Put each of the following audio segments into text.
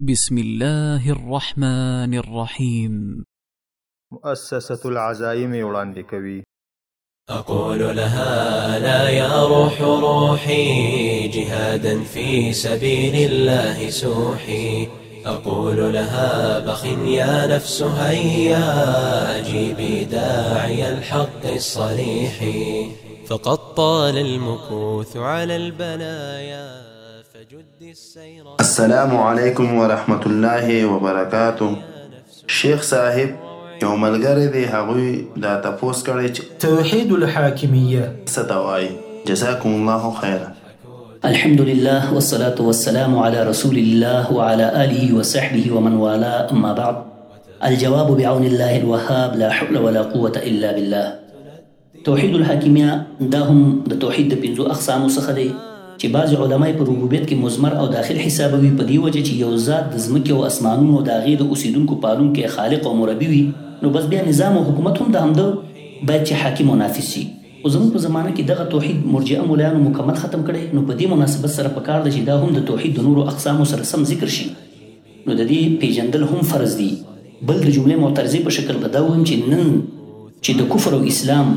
بسم الله الرحمن الرحيم. مؤسسة العزائم وړاندې کوي. أقول لها لا يا روح روحي جهادا في سبيل الله سوحي. أقول لها بخ يا نفس هيا أجيبي داعي الحق الصريح. فقد طال المكوث على البلايا فجد السير. السلام عليكم ورحمة الله وبركاته. شيخ صاحب یو ملګری دی هغوی دا تپوس کړی چې توحید الحاکمیه څه ته وایي. جزاکم الله خیرا. الحمد لله والصلاة والسلام على رسول الله وعلى آله وصحبه ومن والاه، أما بعد. الجواب بعون الله الوهاب، لا حول ولا قوة إلا بالله. توحید الحاکمیه دا هم د توحید د پنځو اقسامو څخه دی چې بعض علماء په ربوبیت کې مضمر او داخل حسابوي په دې وجه چې یو ذات د ځمکې او اسمانونو او د هغې د اوسیدونکو پالونکی خالق او مربي وي، نو بس بیا نظام او حکومت هم د همده باید چې حاکم او نافذ شي. خو زموږ په زمانه کې دغه توحید مرجئه مولایانو مکمل ختم کړی، نو په دې مناسبت سره پکار ده چې دا هم د توحید د نورو اقسامو سره سم ذکر شي. نو د دې پیژندل هم فرض دي. بل د جملې معترضې په شکل به دا ووایم چې نن چې د کفر او اسلام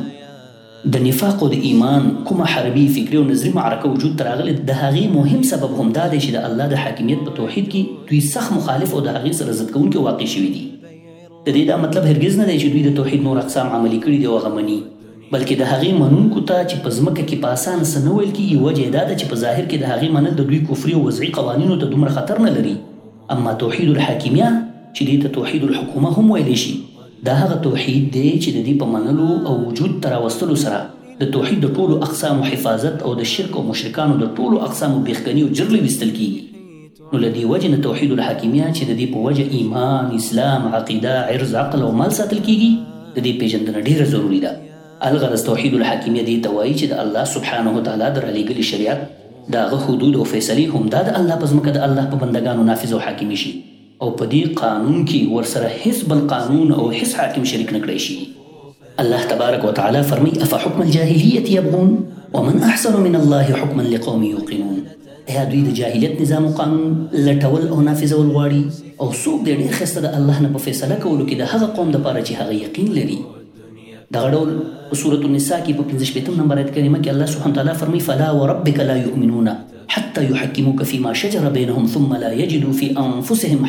د نفاق او د ایمان کومه حربي فکري او نظري معرکه وجود ته راغلې، د هغې مهم سبب هم دا دی چې د الله د حاکمیت په توحید کې دوی سخت مخالف او د هغې سره ضد کوونکي واقع شوي دي. د دې دا مطلب هرګز نه دی چې دوی د توحید نور اقسام عملي کړي دي او هغه مني، بلکې د هغې منونکو ته چې په ځمکه کې په اسانه څه نه ویل کېږي وجه یې دا ده چې په ظاهر کې د هغې منل د دوی کفري او وضعي قوانینو ته دومره خطر نه لري. اما توحید الحاکمیه چې دې ته توحید الحکومه هم ویلی شي، دا هغه توحید دی چې د دې په منلو او وجود ته راوستلو سره د توحید د ټولو اقسامو حفاظت او د شرک او مشرکانو د ټولو اقسامو بیخګني او جرلې ویستل کېږي. نو له دې وجې نه توحید الحاکمیه چې د دې په وجه ایمان، اسلام، عقیده، عرض، عقل او مال ساتل کېږي، د دې پیژندنه ډیره ضروري ده. الغرض توحید الحاکمیه دې ته وایي چې د الله سبحانه وتعالی د رالیږلي شریعت د هغه حدود او فیصلې هم دا د الله په ځمکه د الله په بندګانو نافظ او حاکمي شي، او په دې قانون کې ورسره هیڅ بل قانون او هیڅ حاکم شریک نه کړی شي. الله تبارک وتعالى فرمي أفحكم الجاهلية يبغون ومن أحسن من الله حكما لقوم يوقنون. ایا دوی د جاهلیت نظام او قانون لټول او نافذول غواړي، او څوک د ډېر ښایسته د الله نه په فیصله کولو کې د هغه قوم دپاره چې هغه یقین لري. دغه ډول په سورة النساء کې په 55 نمبر آیت کریمه کې الله سبحانه وتعالی فرمي فلا وربك لا يؤمنون حتى يحكموك فيما شجر بينهم ثم لا يجدوا في أنفسهم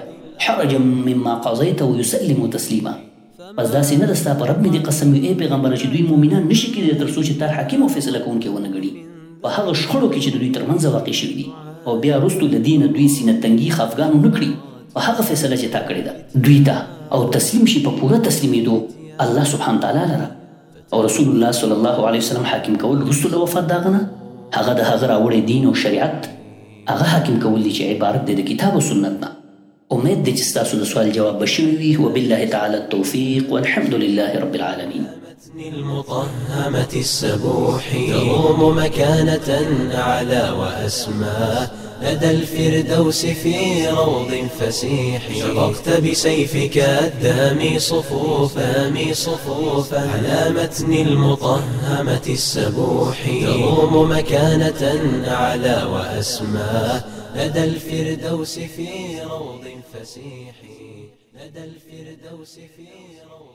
حرجا مما قضيت ويسلموا تسليما. پس داسې نه ده ستا په رب مې دې قسم وي ای پیغمبره چې دوی مؤمنان نشي کېدی تر څو چې تا حاکم او فیصله کوونکی ونه ګڼي په هغه شخړو کې چې د دوی ترمنځ واقع شوي دي، او بیا وروستو له دې نه دوی سینه تنګي خفګان ونه کړي په هغه فیصله چې تا کړې ده دوی ته، او تسلیم شي په پوره تسلیمېدو الله سبحانه تعالی لره. او رسول الله صلی الله علیه وسلم حاکم کول وروستو له وفات د هغه نه هغه د هغه راوړی دین او شریعت هغه حاکم کول دي چې عبارت دی د کتاب او سنت نه. امید دی چې ستاسو د سوال جواب بشوي وي. وبالله تعالى التوفيق والحمد لله رب العالمين. المطهمة السبوح تروم مكانة أعلى وأسمى لدى الفردوس في روض فسيح. شققت بسيفك الدامي صفوفا على متن المطهمة السبوح تروم مكانة أعلى وأسمى لدى الفردوس في روض فسيح. لدى الفردوس في روض